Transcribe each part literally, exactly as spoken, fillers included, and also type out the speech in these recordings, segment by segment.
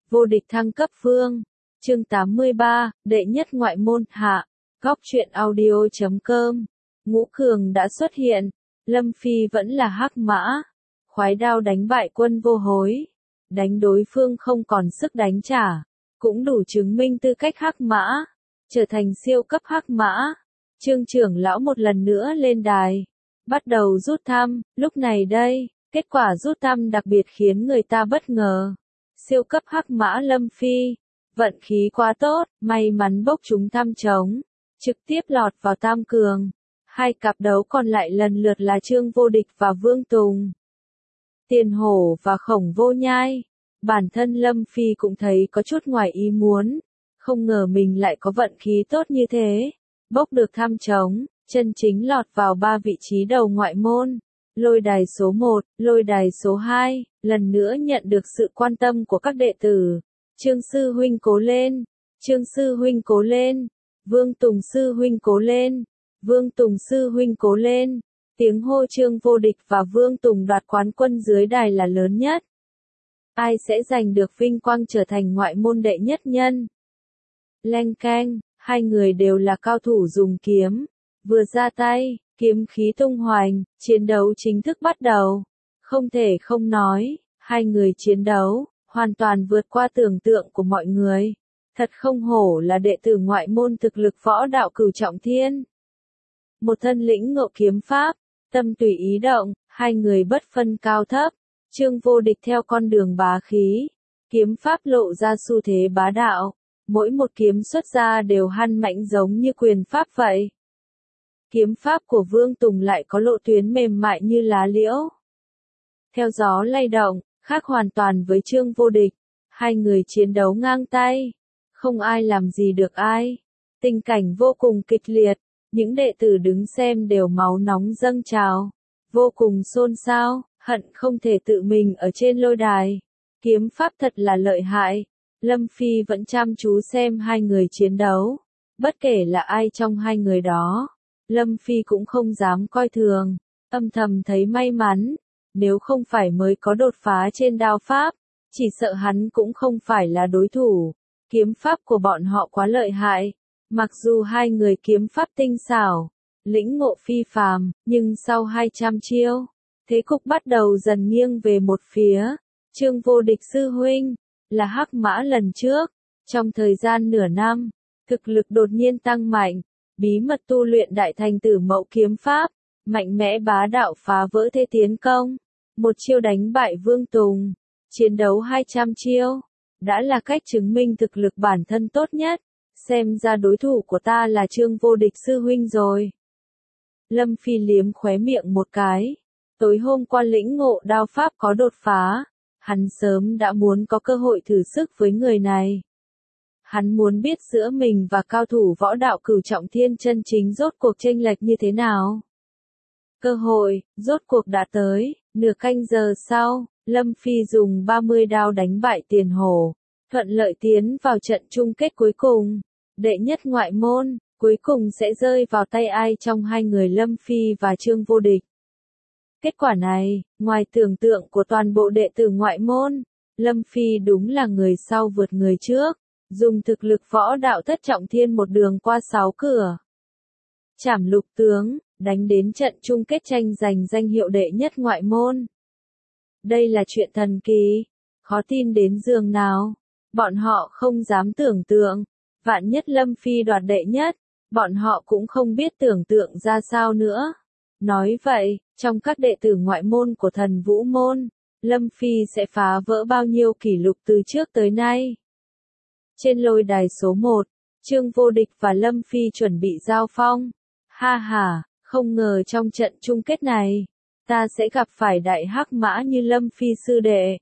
Vô địch thăng cấp vương. Chương tám mươi ba, đệ nhất ngoại môn hạ. Góc truyện audio chấm com. Ngũ Cường đã xuất hiện. Lâm Phi vẫn là hắc mã. Khoái đao đánh bại Quân Vô Hối. Đánh đối phương không còn sức đánh trả. Cũng đủ chứng minh tư cách hắc mã. Trở thành siêu cấp hắc mã. Trương trưởng lão một lần nữa lên đài. Bắt đầu rút thăm, lúc này đây, kết quả rút thăm đặc biệt khiến người ta bất ngờ. Siêu cấp hắc mã Lâm Phi. Vận khí quá tốt, may mắn bốc trúng thăm trống. Trực tiếp lọt vào tam cường. Hai cặp đấu còn lại lần lượt là Trương Vô Địch và Vương Tùng. Tiền Hổ và Khổng Vô Nhai. Bản thân Lâm Phi cũng thấy có chút ngoài ý muốn. Không ngờ mình lại có vận khí tốt như thế. Bốc được thăm trống, chân chính lọt vào ba vị trí đầu ngoại môn. Lôi đài số một, lôi đài số hai, lần nữa nhận được sự quan tâm của các đệ tử. Trương Sư Huynh cố lên, Trương Sư Huynh cố lên, Vương Tùng Sư Huynh cố lên, Vương Tùng Sư Huynh cố lên. Tiếng hô Trương Vô Địch và Vương Tùng đoạt quán quân dưới đài là lớn nhất. Ai sẽ giành được vinh quang trở thành ngoại môn đệ nhất nhân? Leng keng, hai người đều là cao thủ dùng kiếm. Vừa ra tay, kiếm khí tung hoành, chiến đấu chính thức bắt đầu. Không thể không nói, hai người chiến đấu, hoàn toàn vượt qua tưởng tượng của mọi người. Thật không hổ là đệ tử ngoại môn thực lực võ đạo cửu trọng thiên. Một thân lĩnh ngộ kiếm pháp, tâm tùy ý động, hai người bất phân cao thấp. Trương Vô Địch theo con đường bá khí, kiếm pháp lộ ra xu thế bá đạo. Mỗi một kiếm xuất ra đều hăn mạnh giống như quyền pháp vậy. Kiếm pháp của Vương Tùng lại có lộ tuyến mềm mại như lá liễu. Theo gió lay động, khác hoàn toàn với Trương Vô Địch. Hai người chiến đấu ngang tay. Không ai làm gì được ai. Tình cảnh vô cùng kịch liệt. Những đệ tử đứng xem đều máu nóng dâng trào. Vô cùng xôn xao, hận không thể tự mình ở trên lôi đài. Kiếm pháp thật là lợi hại. Lâm Phi vẫn chăm chú xem hai người chiến đấu. Bất kể là ai trong hai người đó, Lâm Phi cũng không dám coi thường. Âm thầm thấy may mắn. Nếu không phải mới có đột phá trên đao pháp, chỉ sợ hắn cũng không phải là đối thủ. Kiếm pháp của bọn họ quá lợi hại. Mặc dù hai người kiếm pháp tinh xảo, lĩnh ngộ phi phàm, nhưng sau hai trăm chiêu, thế cục bắt đầu dần nghiêng về một phía. Trương Vô Địch sư huynh, là hắc mã lần trước, trong thời gian nửa năm, thực lực đột nhiên tăng mạnh, bí mật tu luyện đại thành tử mẫu kiếm pháp, mạnh mẽ bá đạo phá vỡ thế tiến công, một chiêu đánh bại Vương Tùng, chiến đấu hai trăm chiêu, đã là cách chứng minh thực lực bản thân tốt nhất. Xem ra đối thủ của ta là Trương Vô Địch sư huynh rồi. Lâm Phi liếm khóe miệng một cái. Tối hôm qua lĩnh ngộ đao pháp có đột phá. Hắn sớm đã muốn có cơ hội thử sức với người này. Hắn muốn biết giữa mình và cao thủ võ đạo cửu trọng thiên chân chính rốt cuộc chênh lệch như thế nào. Cơ hội, rốt cuộc đã tới. Nửa canh giờ sau, Lâm Phi dùng ba mươi đao đánh bại Tiền Hổ. Thuận lợi tiến vào trận chung kết cuối cùng. Đệ nhất ngoại môn, cuối cùng sẽ rơi vào tay ai trong hai người Lâm Phi và Trương Vô Địch. Kết quả này, ngoài tưởng tượng của toàn bộ đệ tử ngoại môn, Lâm Phi đúng là người sau vượt người trước, dùng thực lực võ đạo thất trọng thiên một đường qua sáu cửa. Trảm lục tướng, đánh đến trận chung kết tranh giành danh hiệu đệ nhất ngoại môn. Đây là chuyện thần kỳ, khó tin đến giường nào. Bọn họ không dám tưởng tượng, vạn nhất Lâm Phi đoạt đệ nhất, bọn họ cũng không biết tưởng tượng ra sao nữa. Nói vậy, trong các đệ tử ngoại môn của Thần Vũ môn, Lâm Phi sẽ phá vỡ bao nhiêu kỷ lục từ trước tới nay. Trên lôi đài số một, Trương Vô Địch và Lâm Phi chuẩn bị giao phong. Ha ha, không ngờ trong trận chung kết này, ta sẽ gặp phải đại hắc mã như Lâm Phi sư đệ.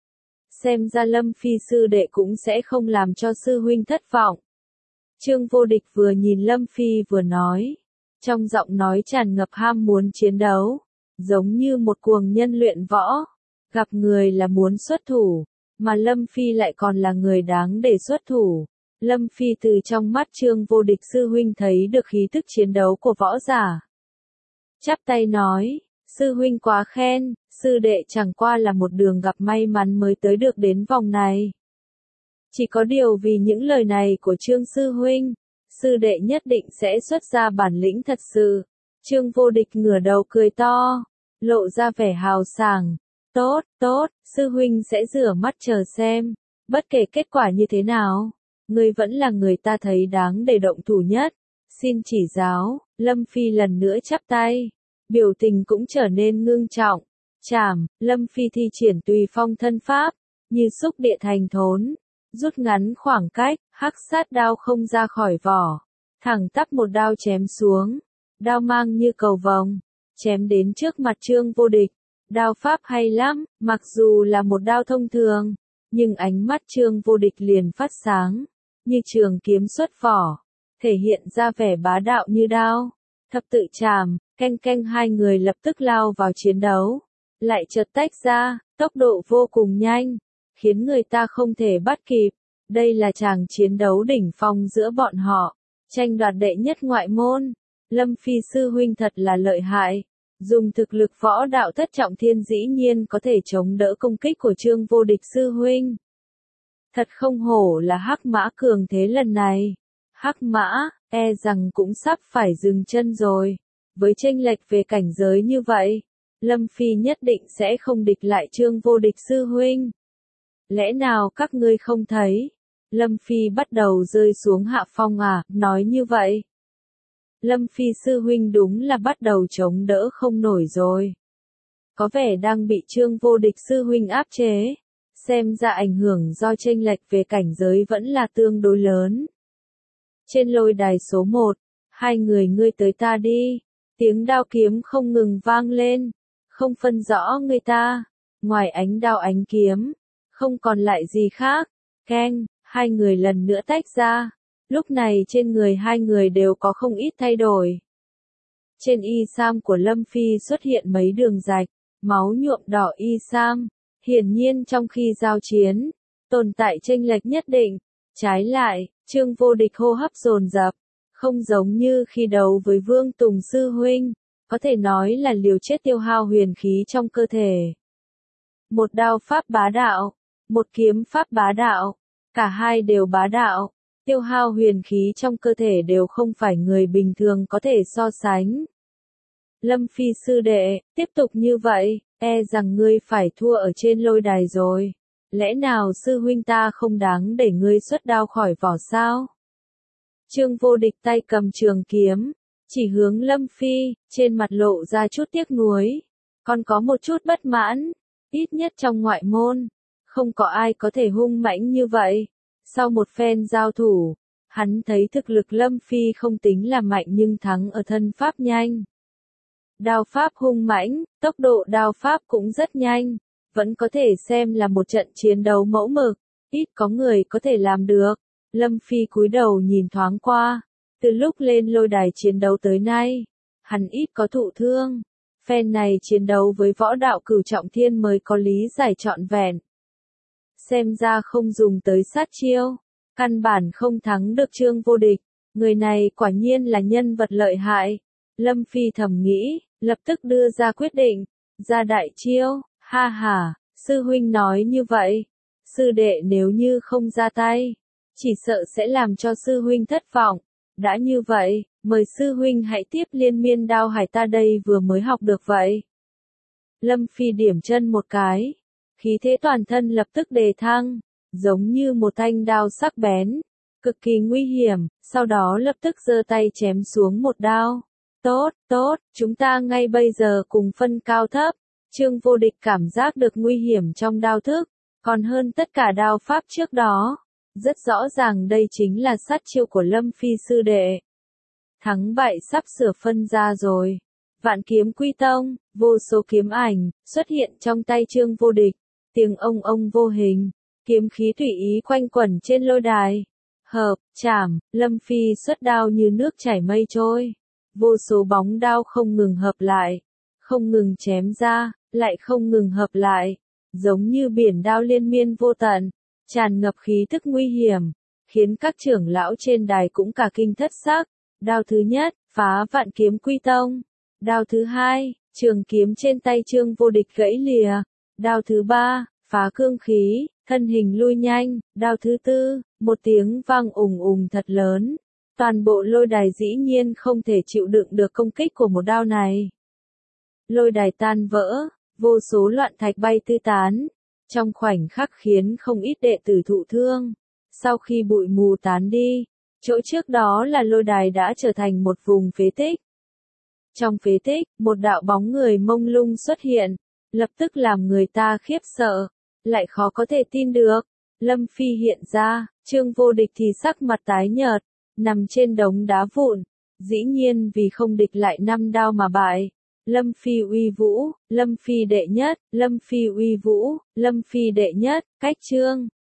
Xem ra Lâm Phi sư đệ cũng sẽ không làm cho sư huynh thất vọng. Trương Vô Địch vừa nhìn Lâm Phi vừa nói. Trong giọng nói tràn ngập ham muốn chiến đấu. Giống như một cuồng nhân luyện võ. Gặp người là muốn xuất thủ. Mà Lâm Phi lại còn là người đáng để xuất thủ. Lâm Phi từ trong mắt Trương Vô Địch sư huynh thấy được khí thức chiến đấu của võ giả. Chắp tay nói. Sư huynh quá khen, sư đệ chẳng qua là một đường gặp may mắn mới tới được đến vòng này. Chỉ có điều vì những lời này của Trương sư huynh, sư đệ nhất định sẽ xuất ra bản lĩnh thật sự. Trương Vô Địch ngửa đầu cười to, lộ ra vẻ hào sảng. Tốt, tốt, sư huynh sẽ rửa mắt chờ xem. Bất kể kết quả như thế nào, ngươi vẫn là người ta thấy đáng để động thủ nhất. Xin chỉ giáo, Lâm Phi lần nữa chắp tay. Biểu tình cũng trở nên ngưng trọng. Chảm, Lâm Phi thi triển tùy phong thân pháp, như xúc địa thành thốn. Rút ngắn khoảng cách, hắc sát đao không ra khỏi vỏ. Thẳng tắp một đao chém xuống. Đao mang như cầu vồng, chém đến trước mặt Trương Vô Địch. Đao pháp hay lắm, mặc dù là một đao thông thường, nhưng ánh mắt Trương Vô Địch liền phát sáng, như trường kiếm xuất vỏ, thể hiện ra vẻ bá đạo như đao. Thập tự chảm, canh canh hai người lập tức lao vào chiến đấu, lại chợt tách ra, tốc độ vô cùng nhanh, khiến người ta không thể bắt kịp. Đây là tràng chiến đấu đỉnh phong giữa bọn họ, tranh đoạt đệ nhất ngoại môn. Lâm Phi sư huynh thật là lợi hại, dùng thực lực võ đạo thất trọng thiên dĩ nhiên có thể chống đỡ công kích của Trương Vô Địch sư huynh. Thật không hổ là Hắc Mã cường thế lần này. Hắc Mã, e rằng cũng sắp phải dừng chân rồi. Với chênh lệch về cảnh giới như vậy, Lâm Phi nhất định sẽ không địch lại Trương Vô Địch sư huynh. Lẽ nào các ngươi không thấy? Lâm Phi bắt đầu rơi xuống hạ phong à, nói như vậy. Lâm Phi sư huynh đúng là bắt đầu chống đỡ không nổi rồi. Có vẻ đang bị Trương Vô Địch sư huynh áp chế. Xem ra ảnh hưởng do chênh lệch về cảnh giới vẫn là tương đối lớn. Trên lôi đài số một, hai người ngươi tới ta đi. Tiếng đao kiếm không ngừng vang lên. Không phân rõ người ta. Ngoài ánh đao ánh kiếm, không còn lại gì khác. Keng, hai người lần nữa tách ra. Lúc này trên người hai người đều có không ít thay đổi. Trên y sam của Lâm Phi xuất hiện mấy đường rạch, máu nhuộm đỏ y sam. Hiển nhiên trong khi giao chiến, tồn tại chênh lệch nhất định. Trái lại, Trương Vô Địch hô hấp dồn dập, không giống như khi đấu với Vương Tùng sư huynh, có thể nói là liều chết tiêu hao huyền khí trong cơ thể. Một đao pháp bá đạo, một kiếm pháp bá đạo, cả hai đều bá đạo. Tiêu hao huyền khí trong cơ thể đều không phải người bình thường có thể so sánh. Lâm Phi sư đệ, tiếp tục như vậy, e rằng ngươi phải thua ở trên lôi đài rồi. Lẽ nào sư huynh ta không đáng để ngươi xuất đao khỏi vỏ sao? Trương Vô Địch tay cầm trường kiếm, chỉ hướng Lâm Phi, trên mặt lộ ra chút tiếc nuối. Còn có một chút bất mãn, ít nhất trong ngoại môn, không có ai có thể hung mãnh như vậy. Sau một phen giao thủ, hắn thấy thực lực Lâm Phi không tính là mạnh nhưng thắng ở thân pháp nhanh. Đao pháp hung mãnh, tốc độ đao pháp cũng rất nhanh, vẫn có thể xem là một trận chiến đấu mẫu mực, ít có người có thể làm được. Lâm Phi cúi đầu nhìn thoáng qua, từ lúc lên lôi đài chiến đấu tới nay, hắn ít có thụ thương. Phen này chiến đấu với võ đạo cửu trọng thiên mới có lý giải trọn vẹn. Xem ra không dùng tới sát chiêu, căn bản không thắng được Trương Vô Địch, người này quả nhiên là nhân vật lợi hại. Lâm Phi thầm nghĩ, lập tức đưa ra quyết định, ra đại chiêu, ha ha, sư huynh nói như vậy, sư đệ nếu như không ra tay, chỉ sợ sẽ làm cho sư huynh thất vọng. Đã như vậy, mời sư huynh hãy tiếp liên miên đao hải ta đây vừa mới học được vậy. Lâm Phi điểm chân một cái, khí thế toàn thân lập tức đề thăng, giống như một thanh đao sắc bén, cực kỳ nguy hiểm, sau đó lập tức giơ tay chém xuống một đao. Tốt, tốt, chúng ta ngay bây giờ cùng phân cao thấp. Trương Vô Địch cảm giác được nguy hiểm trong đao thức, còn hơn tất cả đao pháp trước đó. Rất rõ ràng đây chính là sát chiêu của Lâm Phi sư đệ. Thắng bại sắp sửa phân ra rồi. Vạn kiếm quy tông, vô số kiếm ảnh, xuất hiện trong tay Trương Vô Địch. Tiếng ông ông vô hình, kiếm khí tùy ý quanh quẩn trên lôi đài. Hợp, chảm, Lâm Phi xuất đao như nước chảy mây trôi. Vô số bóng đao không ngừng hợp lại, không ngừng chém ra, lại không ngừng hợp lại. Giống như biển đao liên miên vô tận, tràn ngập khí thức nguy hiểm, khiến các trưởng lão trên đài cũng cả kinh thất sắc. Đao thứ nhất, phá vạn kiếm quy tông. Đao thứ hai, trường kiếm trên tay Trương Vô Địch gãy lìa. Đao thứ ba, phá cương khí. thân hình lui nhanh, đao thứ tư, một tiếng vang ùng ùng thật lớn. Toàn bộ lôi đài dĩ nhiên không thể chịu đựng được công kích của một đao này. Lôi đài tan vỡ, vô số loạn thạch bay tứ tán, trong khoảnh khắc khiến không ít đệ tử thụ thương. Sau khi bụi mù tán đi, chỗ trước đó là lôi đài đã trở thành một vùng phế tích. Trong phế tích, một đạo bóng người mông lung xuất hiện, lập tức làm người ta khiếp sợ, lại khó có thể tin được. Lâm Phi hiện ra, Trương Vô Địch thì sắc mặt tái nhợt, nằm trên đống đá vụn, dĩ nhiên vì không địch lại năm đao mà bại. Lâm Phi uy vũ, Lâm Phi đệ nhất, Lâm Phi uy vũ, Lâm Phi đệ nhất, cách chương.